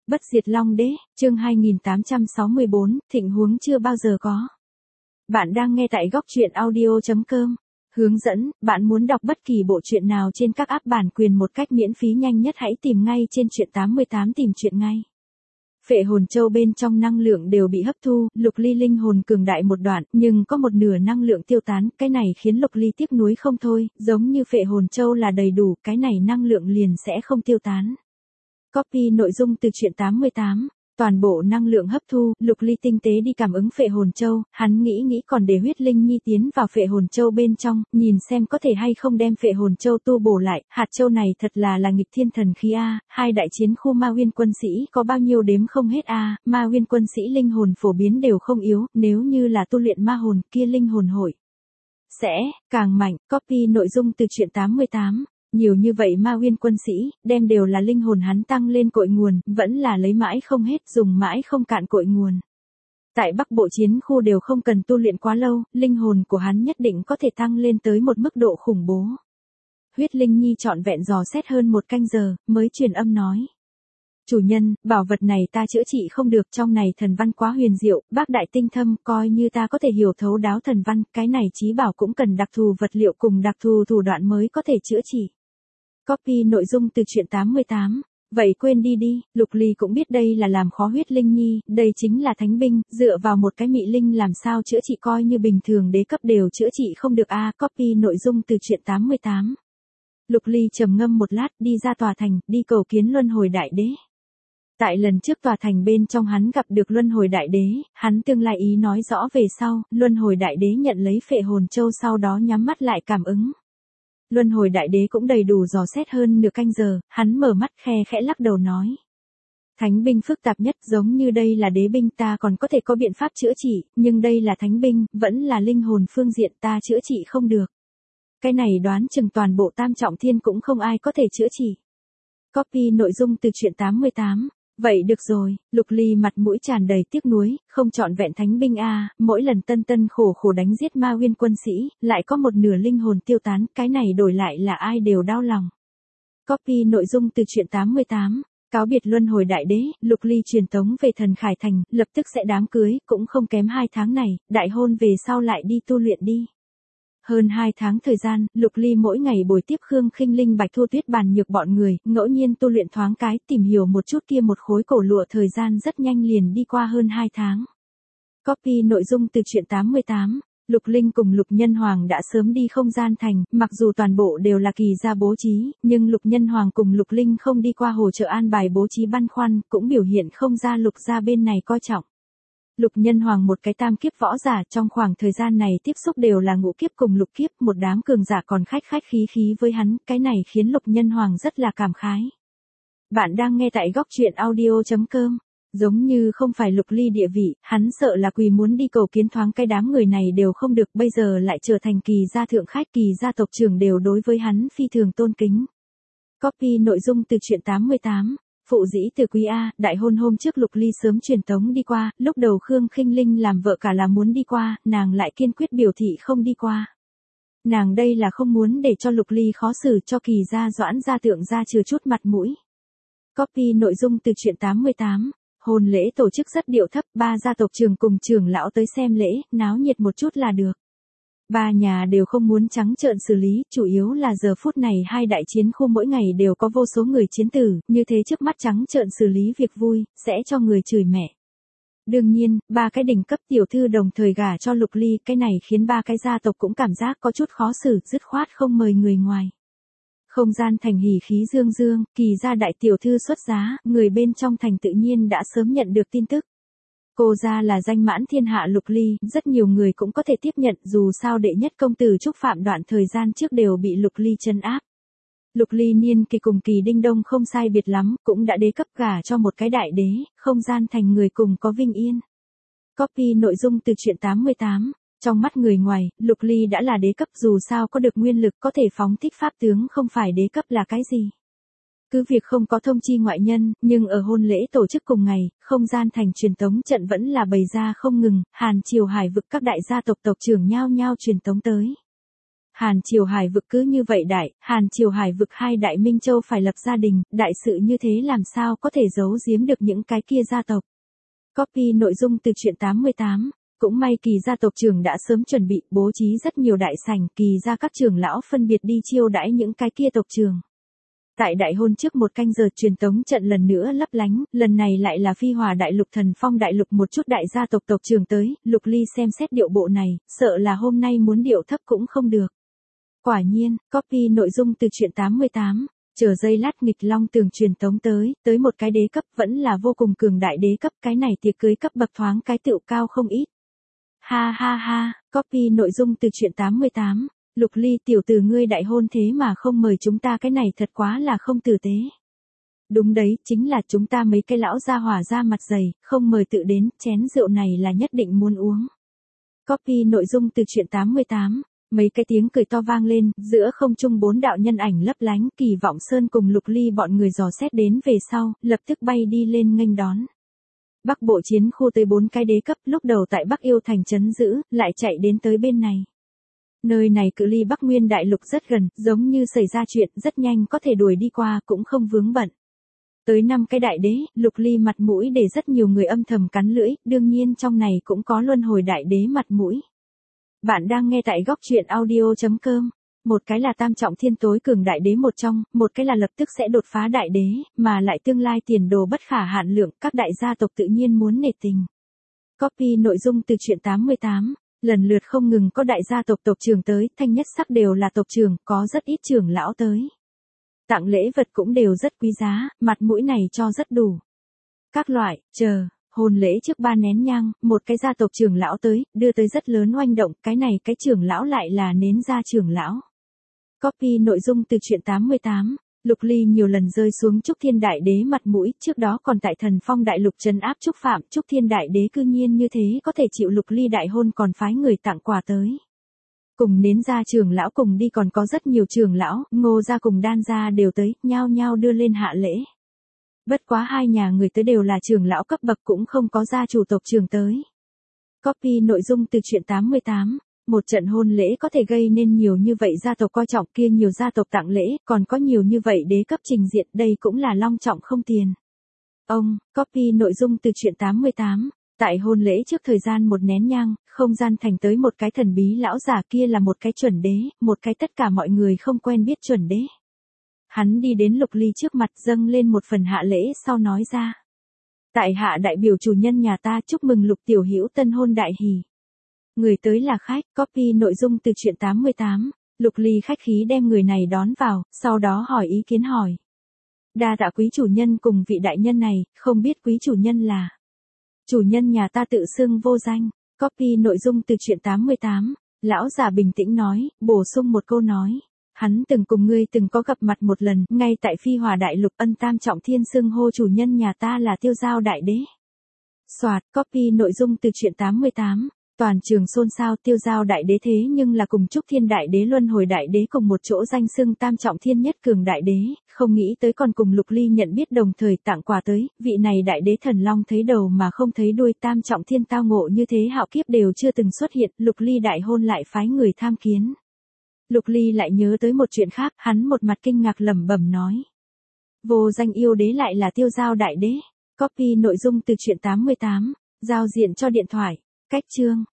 Bất diệt Long Đế, chương 2864, thịnh huống chưa bao giờ có. Bạn đang nghe tại góc truyện audio.com. Hướng dẫn, bạn muốn đọc bất kỳ bộ truyện nào trên các app bản quyền một cách miễn phí nhanh nhất hãy tìm ngay trên truyện 88 tìm truyện ngay. Phệ hồn châu bên trong năng lượng đều bị hấp thu, Lục Ly linh hồn cường đại một đoạn, nhưng có một nửa năng lượng tiêu tán, cái này khiến Lục Ly tiếc nuối không thôi, giống như phệ hồn châu là đầy đủ, cái này năng lượng liền sẽ không tiêu tán. Copy nội dung từ truyện 88. Toàn bộ năng lượng hấp thu, Lục Ly tinh tế đi cảm ứng phệ hồn châu, hắn nghĩ còn để huyết linh nhi tiến vào phệ hồn châu bên trong, nhìn xem có thể hay không đem phệ hồn châu tu bổ lại, hạt châu này thật là nghịch thiên thần khí a, hai đại chiến khu Ma Nguyên quân sĩ có bao nhiêu đếm không hết a, Ma Nguyên quân sĩ linh hồn phổ biến đều không yếu, nếu như là tu luyện ma hồn kia linh hồn hội sẽ càng mạnh. Copy nội dung từ truyện 88. Nhiều như vậy Ma Nguyên quân sĩ, đem đều là linh hồn hắn tăng lên cội nguồn, vẫn là lấy mãi không hết, dùng mãi không cạn cội nguồn. Tại Bắc Bộ chiến khu đều không cần tu luyện quá lâu, linh hồn của hắn nhất định có thể tăng lên tới một mức độ khủng bố. Huyết Linh Nhi trọn vẹn dò xét hơn 1 canh giờ, mới truyền âm nói. Chủ nhân, bảo vật này ta chữa trị không được, trong này thần văn quá huyền diệu, bác đại tinh thâm, coi như ta có thể hiểu thấu đáo thần văn, cái này chí bảo cũng cần đặc thù vật liệu cùng đặc thù thủ đoạn mới có thể chữa trị. Copy nội dung từ truyện 88. Vậy quên đi, Lục Ly cũng biết đây là làm khó Huyết Linh Nhi, đây chính là thánh binh, dựa vào một cái mị linh làm sao chữa trị, coi như bình thường đế cấp đều chữa trị không được a. Copy nội dung từ truyện 88. Lục Ly trầm ngâm một lát, đi ra tòa thành, đi cầu kiến Luân Hồi Đại Đế. Tại lần trước tòa thành bên trong hắn gặp được Luân Hồi Đại Đế, hắn tương lai ý nói rõ về sau, Luân Hồi Đại Đế nhận lấy phệ hồn châu sau đó nhắm mắt lại cảm ứng. Luân Hồi Đại Đế cũng đầy đủ dò xét hơn nửa canh giờ, hắn mở mắt khe khẽ lắc đầu nói. Thánh binh phức tạp nhất, giống như đây là đế binh ta còn có thể có biện pháp chữa trị, nhưng đây là thánh binh, vẫn là linh hồn phương diện ta chữa trị không được. Cái này đoán chừng toàn bộ Tam Trọng Thiên cũng không ai có thể chữa trị. Copy nội dung từ truyện 88. Vậy được rồi, Lục Ly mặt mũi tràn đầy tiếc nuối, không trọn vẹn thánh binh a, mỗi lần tân khổ đánh giết Ma Nguyên quân sĩ, lại có một nửa linh hồn tiêu tán, cái này đổi lại là ai đều đau lòng. Copy nội dung từ truyện 88. Cáo biệt Luân Hồi Đại Đế, Lục Ly truyền tống về Thần Khải Thành, lập tức sẽ đám cưới, cũng không kém 2 tháng này, đại hôn về sau lại đi tu luyện đi. Hơn 2 tháng thời gian, Lục Ly mỗi ngày buổi tiếp Khương Khinh Linh Bạch Thu Tuyết bàn nhược bọn người, ngẫu nhiên tu luyện thoáng cái, tìm hiểu một chút kia một khối cổ lụa, thời gian rất nhanh liền đi qua hơn 2 tháng. Copy nội dung từ truyện 88. Lục Linh cùng Lục Nhân Hoàng đã sớm đi không gian thành, mặc dù toàn bộ đều là kỳ gia bố trí, nhưng Lục Nhân Hoàng cùng Lục Linh không đi qua hỗ trợ an bài bố trí băn khoăn, cũng biểu hiện không ra Lục gia bên này coi trọng. Lục Nhân Hoàng một cái tam kiếp võ giả, trong khoảng thời gian này tiếp xúc đều là ngũ kiếp cùng lục kiếp, một đám cường giả còn khách khí với hắn, cái này khiến Lục Nhân Hoàng rất là cảm khái. Bạn đang nghe tại góc truyện audio.com. Giống như không phải Lục Ly địa vị, hắn sợ là quỳ muốn đi cầu kiến thoáng cái đám người này đều không được, bây giờ lại trở thành kỳ gia thượng khách, kỳ gia tộc trưởng đều đối với hắn phi thường tôn kính. Copy nội dung từ truyện 88. Phụ dĩ từ quý A, đại hôn hôm trước Lục Ly sớm truyền tống đi qua, lúc đầu Khương Khinh Linh làm vợ cả là muốn đi qua, nàng lại kiên quyết biểu thị không đi qua. Nàng đây là không muốn để cho Lục Ly khó xử, cho kỳ gia Doãn gia tượng gia trừ chút mặt mũi. Copy nội dung từ truyện 88. Hôn lễ tổ chức rất điệu thấp, 3 gia tộc trưởng cùng trưởng lão tới xem lễ, náo nhiệt một chút là được. 3 nhà đều không muốn trắng trợn xử lý, chủ yếu là giờ phút này hai đại chiến khu mỗi ngày đều có vô số người chiến tử, như thế trước mắt trắng trợn xử lý việc vui, sẽ cho người chửi mẹ. Đương nhiên, 3 cái đỉnh cấp tiểu thư đồng thời gả cho Lục Ly, cái này khiến 3 cái gia tộc cũng cảm giác có chút khó xử, dứt khoát không mời người ngoài. Không gian thành hỉ khí dương dương, kỳ gia đại tiểu thư xuất giá, người bên trong thành tự nhiên đã sớm nhận được tin tức. Cô gia là danh mãn thiên hạ Lục Ly, rất nhiều người cũng có thể tiếp nhận, dù sao đệ nhất công tử Trúc Phạm đoạn thời gian trước đều bị Lục Ly trấn áp. Lục Ly niên kỳ cùng Kỳ Đinh Đông không sai biệt lắm, cũng đã đế cấp gả cho một cái đại đế, không gian thành người cùng có vinh yên. Copy nội dung từ truyện 88. Trong mắt người ngoài, Lục Ly đã là đế cấp, dù sao có được nguyên lực có thể phóng thích pháp tướng, không phải đế cấp là cái gì. Cứ việc không có thông chi ngoại nhân, nhưng ở hôn lễ tổ chức cùng ngày, không gian thành truyền tống trận vẫn là bày ra không ngừng, Hàn Triều Hải vực các đại gia tộc tộc trưởng nhao nhao truyền tống tới. Hàn Triều Hải vực cứ như vậy đại, Hàn Triều Hải vực hai đại Minh Châu phải lập gia đình, đại sự như thế làm sao có thể giấu giếm được những cái kia gia tộc. Copy nội dung từ truyện 88. Cũng may Kỳ gia tộc trưởng đã sớm chuẩn bị, bố trí rất nhiều đại sảnh, Kỳ gia các trưởng lão phân biệt đi chiêu đãi những cái kia tộc trưởng. Tại đại hôn trước 1 canh giờ truyền tống trận lần nữa lấp lánh, lần này lại là Phi Hòa đại lục Thần Phong đại lục một chút đại gia tộc tộc trưởng tới, Lục Ly xem xét điệu bộ này, sợ là hôm nay muốn điệu thấp cũng không được. Quả nhiên, copy nội dung từ truyện 88. Chờ giây lát nghịch long tường truyền tống tới một cái đế cấp vẫn là vô cùng cường đại đế cấp, cái này tiệc cưới cấp bậc thoáng cái tựu cao không ít. Ha ha ha, copy nội dung từ truyện 88. Lục Ly tiểu tử ngươi đại hôn thế mà không mời chúng ta, cái này thật quá là không tử tế. Đúng đấy, chính là chúng ta mấy cái lão gia hỏa ra mặt dày, không mời tự đến, chén rượu này là nhất định muốn uống. Copy nội dung từ truyện 88. Mấy cái tiếng cười to vang lên, giữa không trung 4 đạo nhân ảnh lấp lánh, Kỳ Vọng Sơn cùng Lục Ly bọn người dò xét đến về sau, lập tức bay đi lên nghênh đón. Bắc bộ chiến khu tới 4 cái đế cấp, lúc đầu tại Bắc Yêu thành trấn giữ, lại chạy đến tới bên này. Nơi này cự ly Bắc Nguyên đại lục rất gần, giống như xảy ra chuyện, rất nhanh có thể đuổi đi qua, cũng không vướng bận. Tới 5 cái đại đế, Lục Ly mặt mũi để rất nhiều người âm thầm cắn lưỡi, đương nhiên trong này cũng có luân hồi đại đế mặt mũi. Bạn đang nghe tại góc truyện audio.com. Một cái là tam trọng thiên tối cường đại đế một trong, một cái là lập tức sẽ đột phá đại đế, mà lại tương lai tiền đồ bất khả hạn lượng, các đại gia tộc tự nhiên muốn nể tình. Copy nội dung từ truyện 88. Lần lượt không ngừng có đại gia tộc tộc trưởng tới, thanh nhất sắc đều là tộc trưởng, có rất ít trưởng lão tới. Tặng lễ vật cũng đều rất quý giá, mặt mũi này cho rất đủ. Các loại, hôn lễ trước 3 nén nhang, một cái gia tộc trưởng lão tới, đưa tới rất lớn oanh động, cái này cái trưởng lão lại là nến gia trưởng lão. Copy nội dung từ truyện 88. Lục Ly nhiều lần rơi xuống Trúc Thiên Đại Đế mặt mũi, trước đó còn tại Thần Phong Đại Lục trấn áp Trúc Phạm, Trúc Thiên Đại Đế cư nhiên như thế có thể chịu Lục Ly đại hôn còn phái người tặng quà tới. Cùng nến gia trưởng lão cùng đi còn có rất nhiều trưởng lão, Ngô gia cùng Đan gia đều tới, nhao nhao đưa lên hạ lễ. Bất quá hai nhà người tới đều là trưởng lão cấp bậc cũng không có gia chủ tộc trưởng tới. Copy nội dung từ truyện 88. Một trận hôn lễ có thể gây nên nhiều như vậy gia tộc coi trọng, kia nhiều gia tộc tặng lễ, còn có nhiều như vậy đế cấp trình diện, đây cũng là long trọng không tiền. Copy nội dung từ truyện 88. Tại hôn lễ trước thời gian 1 nén nhang, không gian thành tới một cái thần bí lão giả, kia là một cái chuẩn đế, một cái tất cả mọi người không quen biết chuẩn đế. Hắn đi đến Lục Ly trước mặt dâng lên một phần hạ lễ sau nói ra. Tại hạ đại biểu chủ nhân nhà ta chúc mừng Lục tiểu hữu tân hôn đại hỷ. Người tới là khách, copy nội dung từ truyện 88. Lục Ly khách khí đem người này đón vào, sau đó hỏi ý kiến hỏi. Đa tạ quý chủ nhân cùng vị đại nhân này, không biết quý chủ nhân là. Chủ nhân nhà ta tự xưng vô danh, copy nội dung từ truyện 88. Lão già bình tĩnh nói, bổ sung một câu nói. Hắn từng cùng ngươi từng có gặp mặt một lần, ngay tại Phi Hòa đại lục ân tam trọng thiên xưng hô chủ nhân nhà ta là Tiêu Giao đại đế. Soạt, copy nội dung từ truyện 88. Toàn trường xôn xao, Tiêu Giao đại đế thế nhưng là cùng Trúc Thiên đại đế luân hồi đại đế cùng một chỗ danh xưng tam trọng thiên nhất cường đại đế, không nghĩ tới còn cùng Lục Ly nhận biết đồng thời tặng quà tới, vị này đại đế thần long thấy đầu mà không thấy đuôi, tam trọng thiên tao ngộ như thế hạo kiếp đều chưa từng xuất hiện, Lục Ly đại hôn lại phái người tham kiến. Lục Ly lại nhớ tới một chuyện khác, hắn một mặt kinh ngạc lẩm bẩm nói. Vô danh yêu đế lại là Tiêu Giao đại đế. Copy nội dung từ truyện 88. Giao diện cho điện thoại. Cách chương.